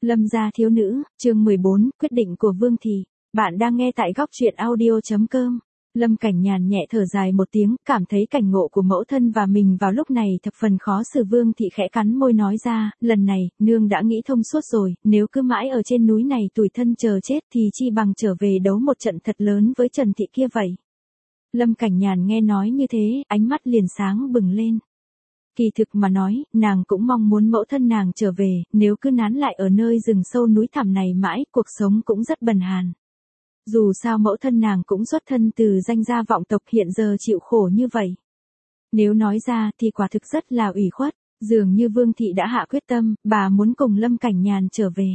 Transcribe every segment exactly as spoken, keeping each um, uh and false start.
Lâm gia thiếu nữ, chương mười bốn, quyết định của Vương Thị. Bạn đang nghe tại góc truyện audio chấm com. Lâm Cảnh Nhàn nhẹ thở dài một tiếng, cảm thấy cảnh ngộ của mẫu thân và mình vào lúc này thập phần khó xử. Vương Thị khẽ cắn môi nói ra, lần này, nương đã nghĩ thông suốt rồi, nếu cứ mãi ở trên núi này tủi thân chờ chết thì chi bằng trở về đấu một trận thật lớn với Trần Thị kia vậy. Lâm Cảnh Nhàn nghe nói như thế, ánh mắt liền sáng bừng lên. Kỳ thực mà nói, nàng cũng mong muốn mẫu thân nàng trở về, nếu cứ nán lại ở nơi rừng sâu núi thẳm này mãi, cuộc sống cũng rất bần hàn. Dù sao mẫu thân nàng cũng xuất thân từ danh gia vọng tộc, hiện giờ chịu khổ như vậy. Nếu nói ra thì quả thực rất là ủy khuất, dường như Vương Thị đã hạ quyết tâm, bà muốn cùng Lâm Cảnh Nhàn trở về.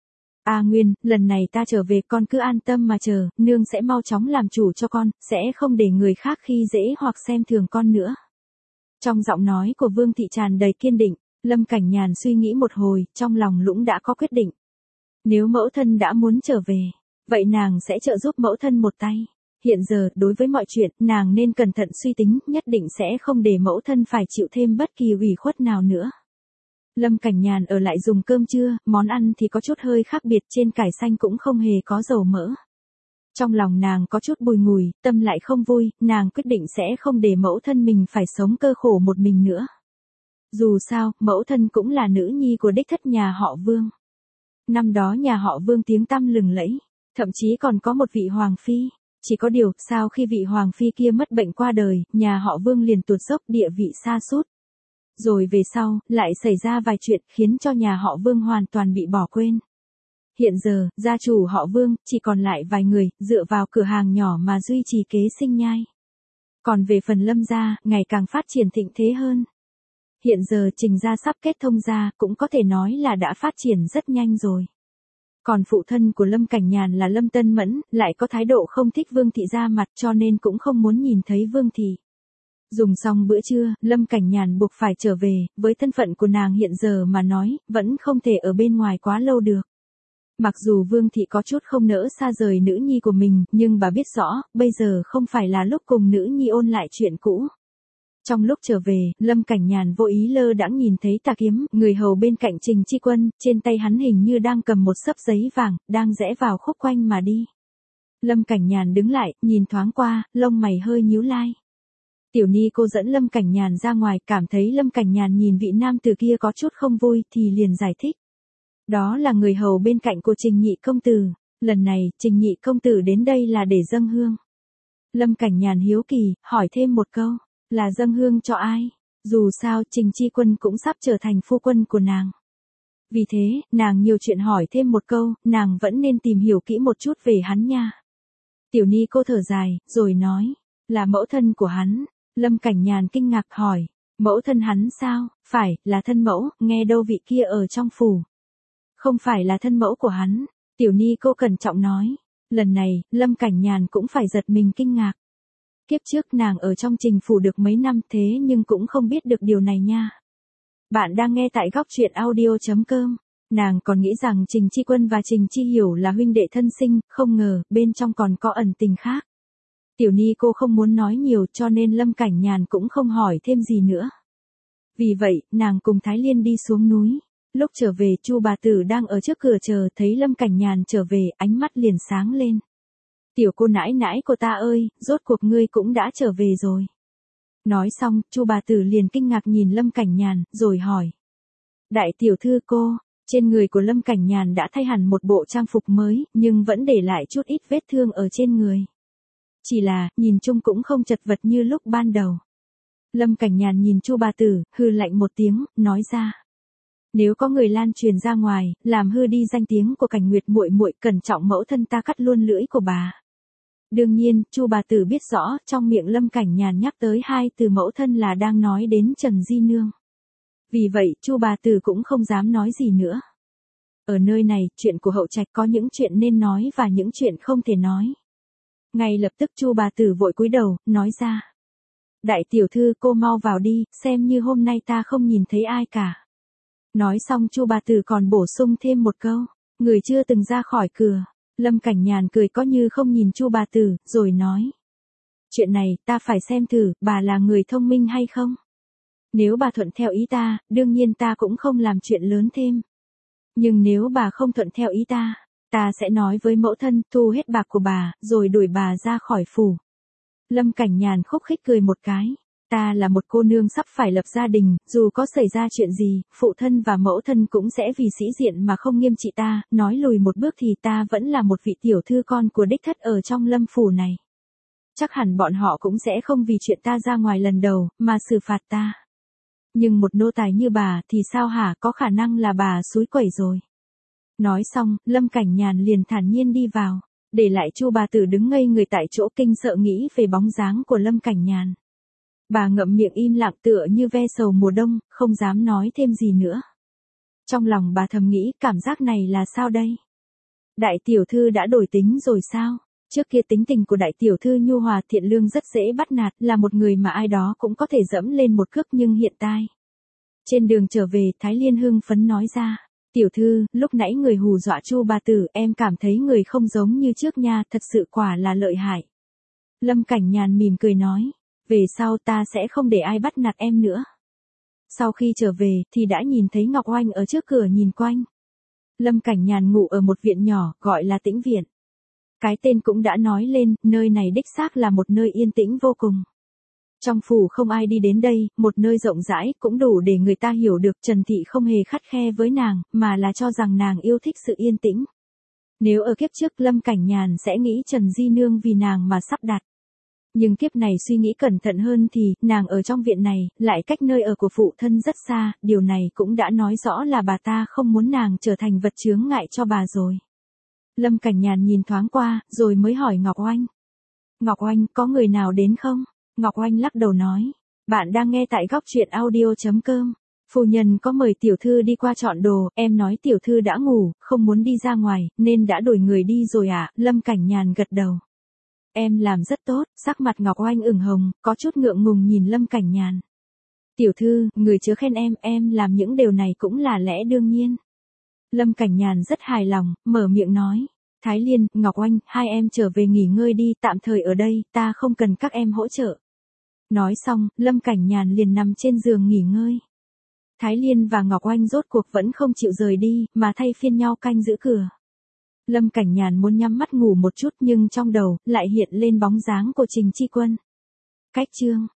A Nguyên, lần này ta trở về con cứ an tâm mà chờ, nương sẽ mau chóng làm chủ cho con, sẽ không để người khác khi dễ hoặc xem thường con nữa. Trong giọng nói của Vương Thị tràn đầy kiên định, Lâm Cảnh Nhàn suy nghĩ một hồi, trong lòng lũng đã có quyết định. Nếu mẫu thân đã muốn trở về, vậy nàng sẽ trợ giúp mẫu thân một tay. Hiện giờ, đối với mọi chuyện, nàng nên cẩn thận suy tính, nhất định sẽ không để mẫu thân phải chịu thêm bất kỳ ủy khuất nào nữa. Lâm Cảnh Nhàn ở lại dùng cơm trưa, món ăn thì có chút hơi khác biệt, trên cải xanh cũng không hề có dầu mỡ. Trong lòng nàng có chút bùi ngùi, tâm lại không vui, nàng quyết định sẽ không để mẫu thân mình phải sống cơ khổ một mình nữa. Dù sao, mẫu thân cũng là nữ nhi của đích thất nhà họ Vương. Năm đó nhà họ Vương tiếng tăm lừng lẫy, thậm chí còn có một vị hoàng phi. Chỉ có điều, sau khi vị hoàng phi kia mất bệnh qua đời, nhà họ Vương liền tuột dốc, địa vị sa sút. Rồi về sau, lại xảy ra vài chuyện khiến cho nhà họ Vương hoàn toàn bị bỏ quên. Hiện giờ, gia chủ họ Vương, chỉ còn lại vài người, dựa vào cửa hàng nhỏ mà duy trì kế sinh nhai. Còn về phần Lâm gia, ngày càng phát triển thịnh thế hơn. Hiện giờ Trình gia sắp kết thông gia, cũng có thể nói là đã phát triển rất nhanh rồi. Còn phụ thân của Lâm Cảnh Nhàn là Lâm Tân Mẫn, lại có thái độ không thích Vương Thị ra mặt, cho nên cũng không muốn nhìn thấy Vương Thị. Dùng xong bữa trưa, Lâm Cảnh Nhàn buộc phải trở về, với thân phận của nàng hiện giờ mà nói, vẫn không thể ở bên ngoài quá lâu được. Mặc dù Vương Thị có chút không nỡ xa rời nữ nhi của mình, nhưng bà biết rõ, bây giờ không phải là lúc cùng nữ nhi ôn lại chuyện cũ. Trong lúc trở về, Lâm Cảnh Nhàn vô ý lơ đãng nhìn thấy Tà Kiếm, người hầu bên cạnh Trình Chi Quân, trên tay hắn hình như đang cầm một xấp giấy vàng, đang rẽ vào khúc quanh mà đi. Lâm Cảnh Nhàn đứng lại, nhìn thoáng qua, lông mày hơi nhíu lai. Tiểu Ni cô dẫn Lâm Cảnh Nhàn ra ngoài, cảm thấy Lâm Cảnh Nhàn nhìn vị nam tử kia có chút không vui, thì liền giải thích. Đó là người hầu bên cạnh của Trình Nhị công tử, lần này, Trình Nhị công tử đến đây là để dâng hương. Lâm Cảnh Nhàn hiếu kỳ, hỏi thêm một câu, là dâng hương cho ai? Dù sao, Trình Chi Quân cũng sắp trở thành phu quân của nàng. Vì thế, nàng nhiều chuyện hỏi thêm một câu, nàng vẫn nên tìm hiểu kỹ một chút về hắn nha. Tiểu Ni cô thở dài, rồi nói, là mẫu thân của hắn. Lâm Cảnh Nhàn kinh ngạc hỏi, mẫu thân hắn sao? Phải, là thân mẫu, nghe đâu vị kia ở trong phủ. Không phải là thân mẫu của hắn, Tiểu Ni cô cẩn trọng nói. Lần này, Lâm Cảnh Nhàn cũng phải giật mình kinh ngạc. Kiếp trước nàng ở trong Trình phủ được mấy năm thế nhưng cũng không biết được điều này nha. Bạn đang nghe tại góc truyện audio chấm com. Nàng còn nghĩ rằng Trình Chi Quân và Trình Chi Hiểu là huynh đệ thân sinh, không ngờ, bên trong còn có ẩn tình khác. Tiểu Ni cô không muốn nói nhiều cho nên Lâm Cảnh Nhàn cũng không hỏi thêm gì nữa. Vì vậy, nàng cùng Thái Liên đi xuống núi. Lúc trở về, Chu bà tử đang ở trước cửa chờ, thấy Lâm Cảnh Nhàn trở về, ánh mắt liền sáng lên. Tiểu cô nãi nãi của ta ơi, rốt cuộc ngươi cũng đã trở về rồi. Nói xong, Chu bà tử liền kinh ngạc nhìn Lâm Cảnh Nhàn, rồi hỏi. Đại tiểu thư cô, trên người của Lâm Cảnh Nhàn đã thay hẳn một bộ trang phục mới, nhưng vẫn để lại chút ít vết thương ở trên người. Chỉ là, nhìn chung cũng không chật vật như lúc ban đầu. Lâm Cảnh Nhàn nhìn Chu bà tử, hừ lạnh một tiếng, nói ra. Nếu có người lan truyền ra ngoài, làm hư đi danh tiếng của Cảnh Nguyệt muội muội, cẩn trọng mẫu thân ta cắt luôn lưỡi của bà. Đương nhiên, Chu bà tử biết rõ, trong miệng Lâm Cảnh Nhàn nhắc tới hai từ mẫu thân là đang nói đến Trần Di Nương. Vì vậy, Chu bà tử cũng không dám nói gì nữa. Ở nơi này, chuyện của hậu trạch có những chuyện nên nói và những chuyện không thể nói. Ngay lập tức Chu bà tử vội cúi đầu, nói ra. Đại tiểu thư cô mau vào đi, xem như hôm nay ta không nhìn thấy ai cả. Nói xong Chu bà tử còn bổ sung thêm một câu, người chưa từng ra khỏi cửa. Lâm Cảnh Nhàn cười có như không nhìn Chu bà tử, rồi nói. Chuyện này, ta phải xem thử, bà là người thông minh hay không? Nếu bà thuận theo ý ta, đương nhiên ta cũng không làm chuyện lớn thêm. Nhưng nếu bà không thuận theo ý ta, ta sẽ nói với mẫu thân thu hết bạc của bà, rồi đuổi bà ra khỏi phủ. Lâm Cảnh Nhàn khúc khích cười một cái. Ta là một cô nương sắp phải lập gia đình, dù có xảy ra chuyện gì, phụ thân và mẫu thân cũng sẽ vì sĩ diện mà không nghiêm trị ta, nói lùi một bước thì ta vẫn là một vị tiểu thư con của đích thất ở trong Lâm phủ này. Chắc hẳn bọn họ cũng sẽ không vì chuyện ta ra ngoài lần đầu, mà xử phạt ta. Nhưng một nô tài như bà thì sao hả, có khả năng là bà xúi quẩy rồi. Nói xong, Lâm Cảnh Nhàn liền thản nhiên đi vào, để lại Chu bà tử đứng ngây người tại chỗ kinh sợ nghĩ về bóng dáng của Lâm Cảnh Nhàn. Bà ngậm miệng im lặng tựa như ve sầu mùa đông, không dám nói thêm gì nữa. Trong lòng bà thầm nghĩ cảm giác này là sao đây? Đại tiểu thư đã đổi tính rồi sao? Trước kia tính tình của đại tiểu thư nhu hòa thiện lương rất dễ bắt nạt, là một người mà ai đó cũng có thể dẫm lên một cước, nhưng hiện tại. Trên đường trở về, Thái Liên hưng phấn nói ra. Tiểu thư, lúc nãy người hù dọa Chu bà tử, em cảm thấy người không giống như trước nha, thật sự quả là lợi hại. Lâm Cảnh Nhàn mỉm cười nói. Về sau ta sẽ không để ai bắt nạt em nữa. Sau khi trở về, thì đã nhìn thấy Ngọc Oanh ở trước cửa nhìn quanh. Lâm Cảnh Nhàn ngủ ở một viện nhỏ, gọi là Tĩnh Viện. Cái tên cũng đã nói lên, nơi này đích xác là một nơi yên tĩnh vô cùng. Trong phủ không ai đi đến đây, một nơi rộng rãi, cũng đủ để người ta hiểu được Trần Thị không hề khắt khe với nàng, mà là cho rằng nàng yêu thích sự yên tĩnh. Nếu ở kiếp trước Lâm Cảnh Nhàn sẽ nghĩ Trần Di Nương vì nàng mà sắp đặt. Nhưng kiếp này suy nghĩ cẩn thận hơn thì, nàng ở trong viện này, lại cách nơi ở của phụ thân rất xa, điều này cũng đã nói rõ là bà ta không muốn nàng trở thành vật chướng ngại cho bà rồi. Lâm Cảnh Nhàn nhìn thoáng qua, rồi mới hỏi Ngọc Oanh. Ngọc Oanh, có người nào đến không? Ngọc Oanh lắc đầu nói. Bạn đang nghe tại góc truyện audio.com. Phu nhân có mời tiểu thư đi qua chọn đồ, em nói tiểu thư đã ngủ, không muốn đi ra ngoài, nên đã đuổi người đi rồi ạ. À? Lâm Cảnh Nhàn gật đầu. Em làm rất tốt, sắc mặt Ngọc Oanh ửng hồng, có chút ngượng ngùng nhìn Lâm Cảnh Nhàn. Tiểu thư, người chớ khen em, em làm những điều này cũng là lẽ đương nhiên. Lâm Cảnh Nhàn rất hài lòng, mở miệng nói. Thái Liên, Ngọc Oanh, hai em trở về nghỉ ngơi đi, tạm thời ở đây, ta không cần các em hỗ trợ. Nói xong, Lâm Cảnh Nhàn liền nằm trên giường nghỉ ngơi. Thái Liên và Ngọc Oanh rốt cuộc vẫn không chịu rời đi, mà thay phiên nhau canh giữ cửa. Lâm Cảnh Nhàn muốn nhắm mắt ngủ một chút nhưng trong đầu lại hiện lên bóng dáng của Trình Chi Quân. Cách chương